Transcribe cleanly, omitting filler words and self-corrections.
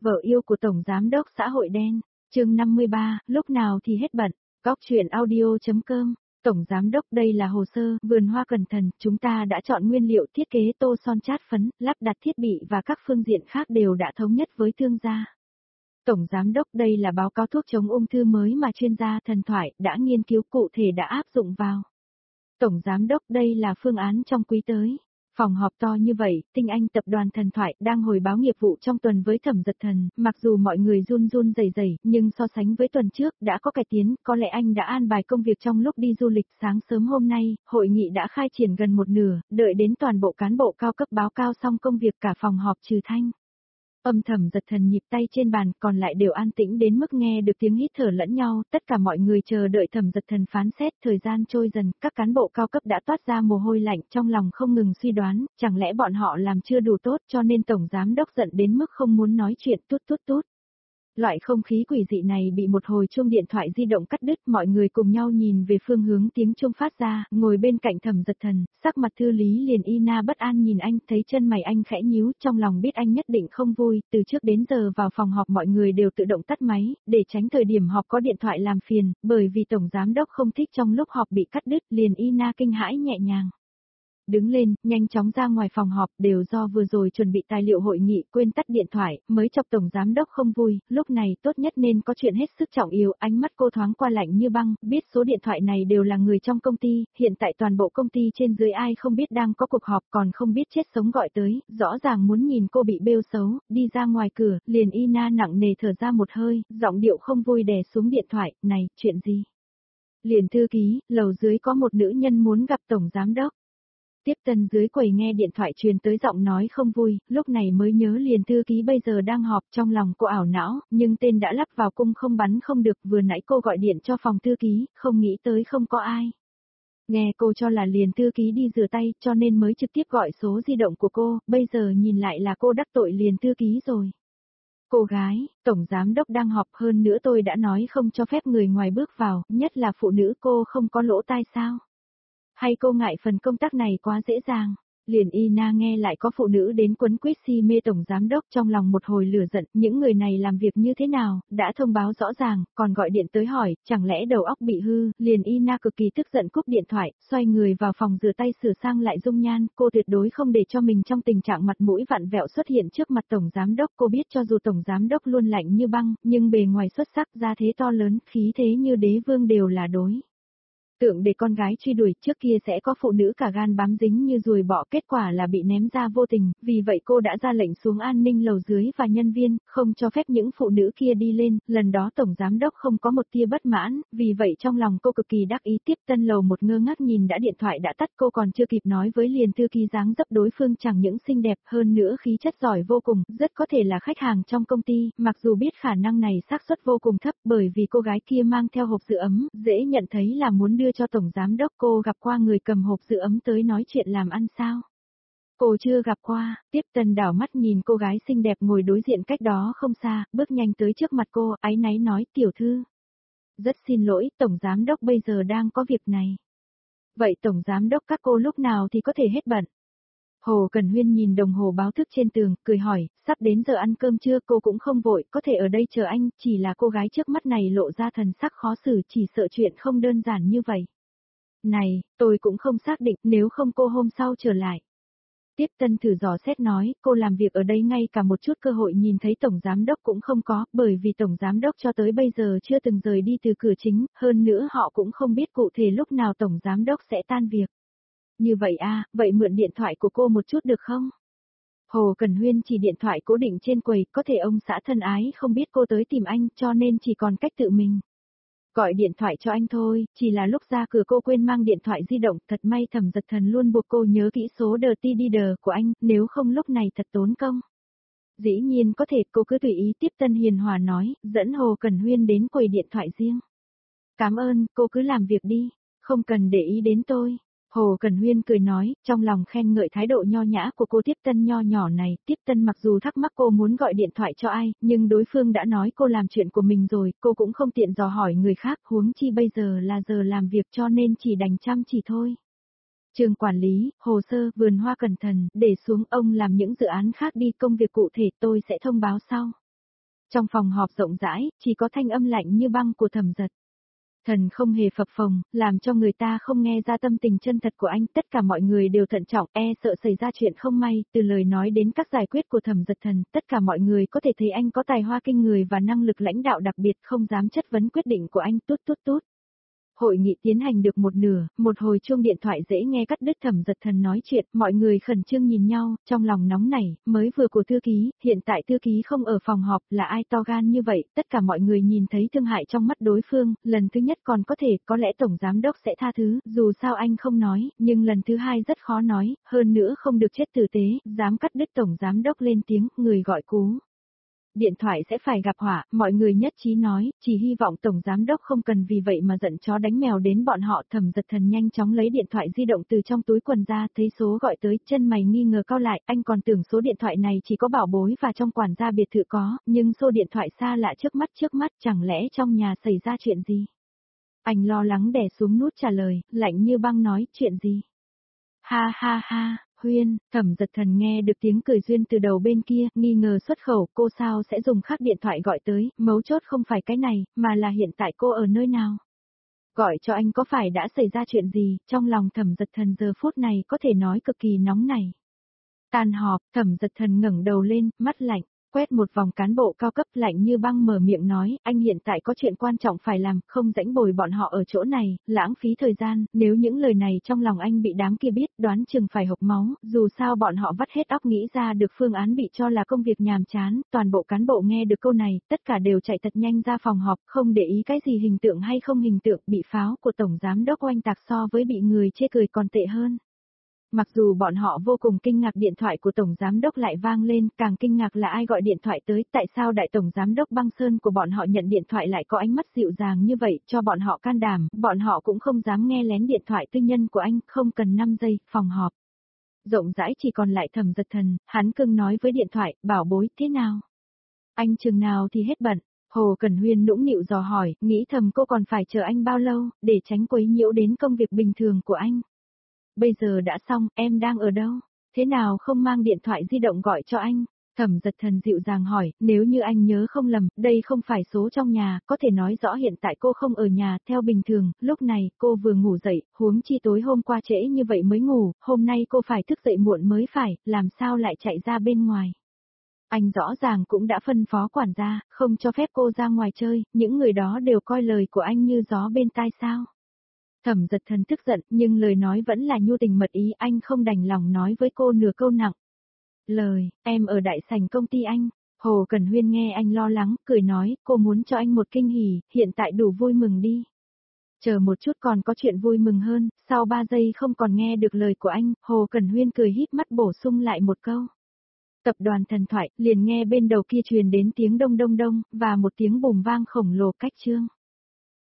Vợ yêu của Tổng Giám đốc xã hội đen, chương 53, lúc nào thì hết bận, góc chuyện audio.com. Tổng Giám đốc, đây là hồ sơ, vườn hoa cẩn thận, chúng ta đã chọn nguyên liệu thiết kế tô son chát phấn, lắp đặt thiết bị và các phương diện khác đều đã thống nhất với thương gia. Tổng Giám đốc, đây là báo cáo thuốc chống ung thư mới mà chuyên gia thần thoại đã nghiên cứu cụ thể đã áp dụng vào. Tổng Giám đốc, đây là phương án trong quý tới. Phòng họp to như vậy, tinh anh tập đoàn thần thoại đang hồi báo nghiệp vụ trong tuần với Thẩm Dật Thần, mặc dù mọi người run run rẩy rẩy, nhưng so sánh với tuần trước đã có cải tiến, có lẽ anh đã an bài công việc trong lúc đi du lịch. Sáng sớm hôm nay, hội nghị đã khai triển gần một nửa, đợi đến toàn bộ cán bộ cao cấp báo cáo xong công việc cả phòng họp trừ Thanh. Thẩm Dật Thần nhịp tay trên bàn, còn lại đều an tĩnh đến mức nghe được tiếng hít thở lẫn nhau, tất cả mọi người chờ đợi Thẩm Dật Thần phán xét. Thời gian trôi dần, các cán bộ cao cấp đã toát ra mồ hôi lạnh, trong lòng không ngừng suy đoán, chẳng lẽ bọn họ làm chưa đủ tốt cho nên Tổng Giám đốc giận đến mức không muốn nói chuyện. Tút tút tút. Loại không khí quỷ dị này bị một hồi chuông điện thoại di động cắt đứt, mọi người cùng nhau nhìn về phương hướng tiếng chuông phát ra, ngồi bên cạnh Thẩm Dật Thần, sắc mặt Thư Lý liền y na bất an nhìn anh, thấy chân mày anh khẽ nhíu, trong lòng biết anh nhất định không vui. Từ trước đến giờ vào phòng họp mọi người đều tự động tắt máy, để tránh thời điểm họp có điện thoại làm phiền, bởi vì Tổng Giám đốc không thích trong lúc họp bị cắt đứt, liền y na kinh hãi nhẹ nhàng. Đứng lên, nhanh chóng ra ngoài phòng họp, đều do vừa rồi chuẩn bị tài liệu hội nghị, quên tắt điện thoại, mới chọc Tổng Giám đốc không vui. Lúc này tốt nhất nên có chuyện hết sức trọng yếu. Ánh mắt cô thoáng qua lạnh như băng, biết số điện thoại này đều là người trong công ty, hiện tại toàn bộ công ty trên dưới ai không biết đang có cuộc họp, còn không biết chết sống gọi tới, rõ ràng muốn nhìn cô bị bêu xấu. Đi ra ngoài cửa, liền y na nặng nề thở ra một hơi, giọng điệu không vui đè xuống điện thoại. Này, chuyện gì? Liền thư ký, lầu dưới có một nữ nhân muốn gặp Tổng Giám đốc. Tiếp tân dưới quầy nghe điện thoại truyền tới giọng nói không vui, lúc này mới nhớ liền thư ký bây giờ đang họp, trong lòng cô ảo não, nhưng tên đã lắp vào cung không bắn không được. Vừa nãy cô gọi điện cho phòng thư ký, không nghĩ tới không có ai. Nghe cô cho là liền thư ký đi rửa tay, cho nên mới trực tiếp gọi số di động của cô, bây giờ nhìn lại là cô đắc tội liền thư ký rồi. Cô gái, Tổng Giám đốc đang họp, hơn nữa tôi đã nói không cho phép người ngoài bước vào, nhất là phụ nữ. Cô không có lỗ tai sao? Hay cô ngại phần công tác này quá dễ dàng? Liền y na nghe lại có phụ nữ đến quấn quýt si mê Tổng Giám đốc, trong lòng một hồi lửa giận, những người này làm việc như thế nào, đã thông báo rõ ràng, còn gọi điện tới hỏi, chẳng lẽ đầu óc bị hư? Liền y na cực kỳ tức giận cúp điện thoại, xoay người vào phòng rửa tay sửa sang lại dung nhan, cô tuyệt đối không để cho mình trong tình trạng mặt mũi vặn vẹo xuất hiện trước mặt Tổng Giám đốc. Cô biết cho dù Tổng Giám đốc luôn lạnh như băng, nhưng bề ngoài xuất sắc, gia thế to lớn, khí thế như đế vương đều là đối tượng để con gái truy đuổi. Trước kia sẽ có phụ nữ cả gan bám dính như ruồi bọ, kết quả là bị ném ra vô tình, vì vậy cô đã ra lệnh xuống an ninh lầu dưới và nhân viên, không cho phép những phụ nữ kia đi lên. Lần đó Tổng Giám đốc không có một tia bất mãn, vì vậy trong lòng cô cực kỳ đắc ý. Tiếp tân lầu một ngơ ngác nhìn đã điện thoại đã tắt, cô còn chưa kịp nói với liền thư ký dáng dấp đối phương chẳng những xinh đẹp, hơn nữa khí chất giỏi vô cùng, rất có thể là khách hàng trong công ty, mặc dù biết khả năng này xác suất vô cùng thấp, bởi vì cô gái kia mang theo hộp giữ ấm, dễ nhận thấy là muốn đưa cho Tổng Giám đốc. Cô gặp qua người cầm hộp giữ ấm tới nói chuyện làm ăn sao? Cô chưa gặp qua. Tiếp tân đảo mắt nhìn cô gái xinh đẹp ngồi đối diện cách đó không xa, bước nhanh tới trước mặt cô, áy náy nói, tiểu thư. Rất xin lỗi, Tổng Giám đốc bây giờ đang có việc này. Vậy Tổng Giám đốc các cô lúc nào thì có thể hết bận? Hồ Cần Huyên nhìn đồng hồ báo thức trên tường, cười hỏi, sắp đến giờ ăn cơm chưa? Cô cũng không vội, có thể ở đây chờ anh. Chỉ là cô gái trước mắt này lộ ra thần sắc khó xử, chỉ sợ chuyện không đơn giản như vậy. Này, tôi cũng không xác định, nếu không cô hôm sau trở lại. Tiếp tân thử dò xét nói, cô làm việc ở đây ngay cả một chút cơ hội nhìn thấy Tổng Giám đốc cũng không có, bởi vì Tổng Giám đốc cho tới bây giờ chưa từng rời đi từ cửa chính, hơn nữa họ cũng không biết cụ thể lúc nào Tổng Giám đốc sẽ tan việc. Như vậy à, vậy mượn điện thoại của cô một chút được không? Hồ Cần Huyên chỉ điện thoại cố định trên quầy, có thể ông xã thân ái không biết cô tới tìm anh, cho nên chỉ còn cách tự mình gọi điện thoại cho anh thôi. Chỉ là lúc ra cửa cô quên mang điện thoại di động, thật may Thẩm Dật Thần luôn buộc cô nhớ kỹ số DTD của anh, nếu không lúc này thật tốn công. Dĩ nhiên có thể, cô cứ tùy ý. Tiếp tân hiền hòa nói, dẫn Hồ Cần Huyên đến quầy điện thoại riêng. Cảm ơn, cô cứ làm việc đi, không cần để ý đến tôi. Hồ Cần Huyên cười nói, trong lòng khen ngợi thái độ nho nhã của cô tiếp tân nho nhỏ này. Tiếp tân mặc dù thắc mắc cô muốn gọi điện thoại cho ai, nhưng đối phương đã nói cô làm chuyện của mình rồi, cô cũng không tiện dò hỏi người khác, huống chi bây giờ là giờ làm việc cho nên chỉ đành chăm chỉ thôi. Trường quản lý, hồ sơ, vườn hoa cẩn thận, để xuống ông làm những dự án khác đi, công việc cụ thể tôi sẽ thông báo sau. Trong phòng họp rộng rãi, chỉ có thanh âm lạnh như băng của Thẩm Dật Thần không hề phập phồng, làm cho người ta không nghe ra tâm tình chân thật của anh. Tất cả mọi người đều thận trọng, sợ xảy ra chuyện không may. Từ lời nói đến các giải quyết của Thẩm Dật Thần, tất cả mọi người có thể thấy anh có tài hoa kinh người và năng lực lãnh đạo đặc biệt, không dám chất vấn quyết định của anh. Tút tút tút. Hội nghị tiến hành được một nửa, một hồi chuông điện thoại dễ nghe cắt đứt Thẩm Dật Thần nói chuyện, mọi người khẩn trương nhìn nhau, trong lòng nóng nảy, mới vừa của thư ký, hiện tại thư ký không ở phòng họp, là ai to gan như vậy, tất cả mọi người nhìn thấy thương hại trong mắt đối phương, lần thứ nhất còn có thể, có lẽ tổng giám đốc sẽ tha thứ, dù sao anh không nói, nhưng lần thứ hai rất khó nói, hơn nữa không được chết tử tế, dám cắt đứt tổng giám đốc lên tiếng, người gọi cú. Điện thoại sẽ phải gặp họa, mọi người nhất trí nói, chỉ hy vọng tổng giám đốc không cần vì vậy mà giận chó đánh mèo đến bọn họ. Thẩm Dật Thần nhanh chóng lấy điện thoại di động từ trong túi quần ra, thấy số gọi tới, chân mày nghi ngờ cau lại, anh còn tưởng số điện thoại này chỉ có Bảo Bối và trong quản gia biệt thự có, nhưng số điện thoại xa lạ trước mắt, chẳng lẽ trong nhà xảy ra chuyện gì? Anh lo lắng đè xuống nút trả lời, lạnh như băng nói, chuyện gì? Ha ha ha. Huyên, Thẩm Dật Thần nghe được tiếng cười duyên từ đầu bên kia, nghi ngờ xuất khẩu, cô sao sẽ dùng khác điện thoại gọi tới, mấu chốt không phải cái này, mà là hiện tại cô ở nơi nào. Gọi cho anh có phải đã xảy ra chuyện gì, trong lòng Thẩm Dật Thần giờ phút này có thể nói cực kỳ nóng này. Tan họp, Thẩm Dật Thần ngẩng đầu lên, mắt lạnh, quét một vòng cán bộ cao cấp lạnh như băng mở miệng nói, anh hiện tại có chuyện quan trọng phải làm, không rãnh bồi bọn họ ở chỗ này, lãng phí thời gian, nếu những lời này trong lòng anh bị đám kia biết, đoán chừng phải hộc máu, dù sao bọn họ vắt hết óc nghĩ ra được phương án bị cho là công việc nhàm chán, toàn bộ cán bộ nghe được câu này, tất cả đều chạy thật nhanh ra phòng họp, không để ý cái gì hình tượng hay không hình tượng, bị pháo của tổng giám đốc oanh tạc so với bị người chê cười còn tệ hơn. Mặc dù bọn họ vô cùng kinh ngạc điện thoại của Tổng Giám đốc lại vang lên, càng kinh ngạc là ai gọi điện thoại tới, tại sao Đại Tổng Giám đốc Băng Sơn của bọn họ nhận điện thoại lại có ánh mắt dịu dàng như vậy, cho bọn họ can đảm, bọn họ cũng không dám nghe lén điện thoại tư nhân của anh, không cần 5 giây, phòng họp. Rộng rãi chỉ còn lại Thẩm Dật Thần, hắn cưng nói với điện thoại, Bảo Bối, thế nào? Anh chừng nào thì hết bận. Hồ Cẩn Huyên nũng nịu dò hỏi, nghĩ thầm cô còn phải chờ anh bao lâu, để tránh quấy nhiễu đến công việc bình thường của anh. Bây giờ đã xong, em đang ở đâu? Thế nào không mang điện thoại di động gọi cho anh? Thẩm Dật Thần dịu dàng hỏi, nếu như anh nhớ không lầm, đây không phải số trong nhà, có thể nói rõ hiện tại cô không ở nhà, theo bình thường, lúc này, cô vừa ngủ dậy, huống chi tối hôm qua trễ như vậy mới ngủ, hôm nay cô phải thức dậy muộn mới phải, làm sao lại chạy ra bên ngoài? Anh rõ ràng cũng đã phân phó quản gia, không cho phép cô ra ngoài chơi, những người đó đều coi lời của anh như gió bên tai sao? Thẩm Dật Thần tức giận, nhưng lời nói vẫn là nhu tình mật ý, anh không đành lòng nói với cô nửa câu nặng. Lời, em ở đại sảnh công ty anh. Hồ Cẩn Huyên nghe anh lo lắng, cười nói, cô muốn cho anh một kinh hỉ, hiện tại đủ vui mừng đi. Chờ một chút còn có chuyện vui mừng hơn, sau 3 giây không còn nghe được lời của anh, Hồ Cẩn Huyên cười híp mắt bổ sung lại một câu. Tập đoàn Thần Thoại, liền nghe bên đầu kia truyền đến tiếng đông đông đông, và một tiếng bùm vang khổng lồ cách chương.